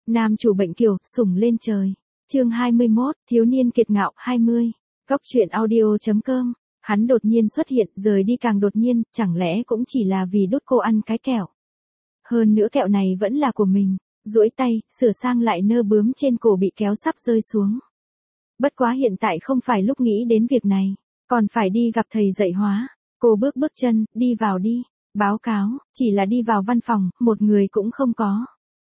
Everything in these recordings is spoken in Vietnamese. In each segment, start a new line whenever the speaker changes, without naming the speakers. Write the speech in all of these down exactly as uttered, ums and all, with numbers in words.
Nam chủ bệnh kiều, sủng lên trời. Chương hai mươi mốt, thiếu niên kiệt ngạo hai mươi. Góc truyện audio chấm com. Hắn đột nhiên xuất hiện, rời đi càng đột nhiên, chẳng lẽ cũng chỉ là vì đút cô ăn cái kẹo. Hơn nữa kẹo này vẫn là của mình, duỗi tay, sửa sang lại nơ bướm trên cổ bị kéo sắp rơi xuống. Bất quá hiện tại không phải lúc nghĩ đến việc này, còn phải đi gặp thầy dạy hóa. Cô bước bước chân, đi vào đi. Báo cáo, chỉ là đi vào văn phòng, một người cũng không có.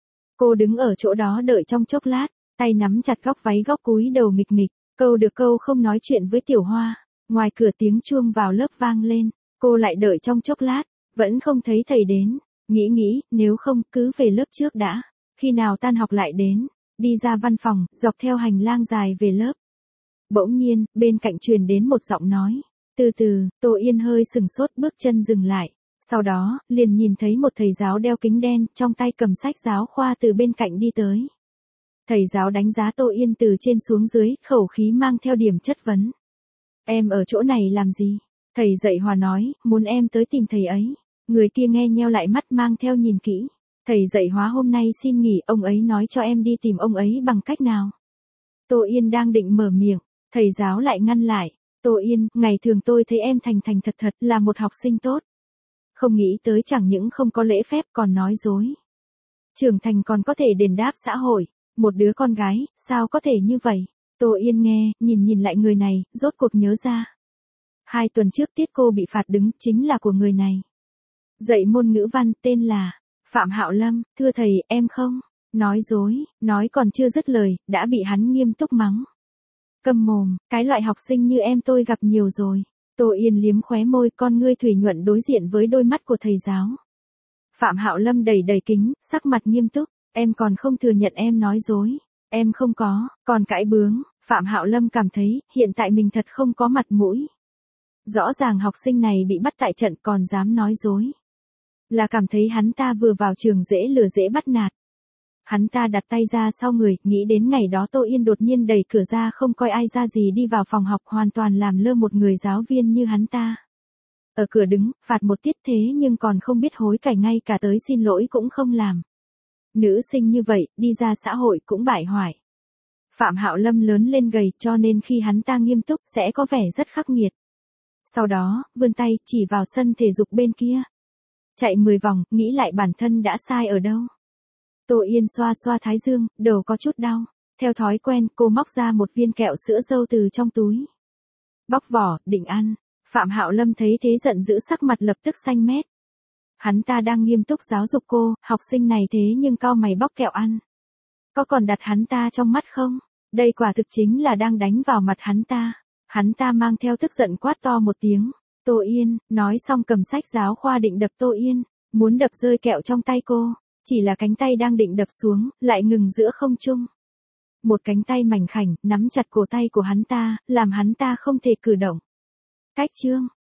Cô đứng ở chỗ đó đợi trong chốc lát, tay nắm chặt góc váy góc cúi đầu nghịch nghịch, câu được câu không nói chuyện với Tiểu Hoa. Ngoài cửa tiếng chuông vào lớp vang lên, cô lại đợi trong chốc lát, vẫn không thấy thầy đến. Nghĩ nghĩ, nếu không cứ về lớp trước đã, khi nào tan học lại đến. Đi ra văn phòng, dọc theo hành lang dài về lớp. Bỗng nhiên, bên cạnh truyền đến một giọng nói. Từ từ, Tô Yên hơi sừng sốt bước chân dừng lại. Sau đó, liền nhìn thấy một thầy giáo đeo kính đen, trong tay cầm sách giáo khoa từ bên cạnh đi tới. Thầy giáo đánh giá Tô Yên từ trên xuống dưới, khẩu khí mang theo điểm chất vấn. Em ở chỗ này làm gì? Thầy dạy Hòa nói, muốn em tới tìm thầy ấy. Người kia nghe nheo lại mắt mang theo nhìn kỹ. Thầy dạy Hóa hôm nay xin nghỉ, ông ấy nói cho em đi tìm ông ấy bằng cách nào. Tô Yên đang định mở miệng, thầy giáo lại ngăn lại. Tô Yên, ngày thường tôi thấy em thành thành thật thật là một học sinh tốt. Không nghĩ tới chẳng những không có lễ phép còn nói dối. Trưởng thành còn có thể đền đáp xã hội, một đứa con gái, sao có thể như vậy? Tô Yên nghe, nhìn nhìn lại người này, rốt cuộc nhớ ra. Hai tuần trước tiết cô bị phạt đứng chính là của người này. Dạy môn ngữ văn tên là Phạm Hạo Lâm, thưa thầy, em không nói dối, nói còn chưa dứt lời, đã bị hắn nghiêm túc mắng. Câm mồm, cái loại học sinh như em tôi gặp nhiều rồi. Tô Yên liếm khóe môi, con ngươi thủy nhuận đối diện với đôi mắt của thầy giáo. Phạm Hạo Lâm đầy đầy kính, sắc mặt nghiêm túc, em còn không thừa nhận em nói dối. Em không có, còn cãi bướng. Phạm Hạo Lâm cảm thấy, hiện tại mình thật không có mặt mũi. Rõ ràng học sinh này bị bắt tại trận còn dám nói dối. Là cảm thấy hắn ta vừa vào trường dễ lừa dễ bắt nạt. Hắn ta đặt tay ra sau người, nghĩ đến ngày đó Tô Yên đột nhiên đẩy cửa ra không coi ai ra gì đi vào phòng học, hoàn toàn làm lơ một người giáo viên như hắn ta. Ở cửa đứng, phạt một tiết thế nhưng còn không biết hối cải, ngay cả tới xin lỗi cũng không làm. Nữ sinh như vậy, đi ra xã hội cũng bại hoại. Phạm Hạo Lâm lớn lên gầy, cho nên khi hắn ta nghiêm túc sẽ có vẻ rất khắc nghiệt. Sau đó, vươn tay chỉ vào sân thể dục bên kia. Chạy mười vòng, nghĩ lại bản thân đã sai ở đâu. Tô Yên xoa xoa thái dương, đầu có chút đau. Theo thói quen, cô móc ra một viên kẹo sữa dâu từ trong túi. Bóc vỏ, định ăn. Phạm Hạo Lâm thấy thế giận dữ, sắc mặt lập tức xanh mét. Hắn ta đang nghiêm túc giáo dục cô, học sinh này thế nhưng cau mày bóc kẹo ăn. Có còn đặt hắn ta trong mắt không? Đây quả thực chính là đang đánh vào mặt hắn ta. Hắn ta mang theo tức giận quát to một tiếng. Tô Yên, nói xong cầm sách giáo khoa định đập Tô Yên, muốn đập rơi kẹo trong tay cô. Chỉ là cánh tay đang định đập xuống, lại ngừng giữa không trung. Một cánh tay mảnh khảnh, nắm chặt cổ tay của hắn ta, làm hắn ta không thể cử động. Cách chương,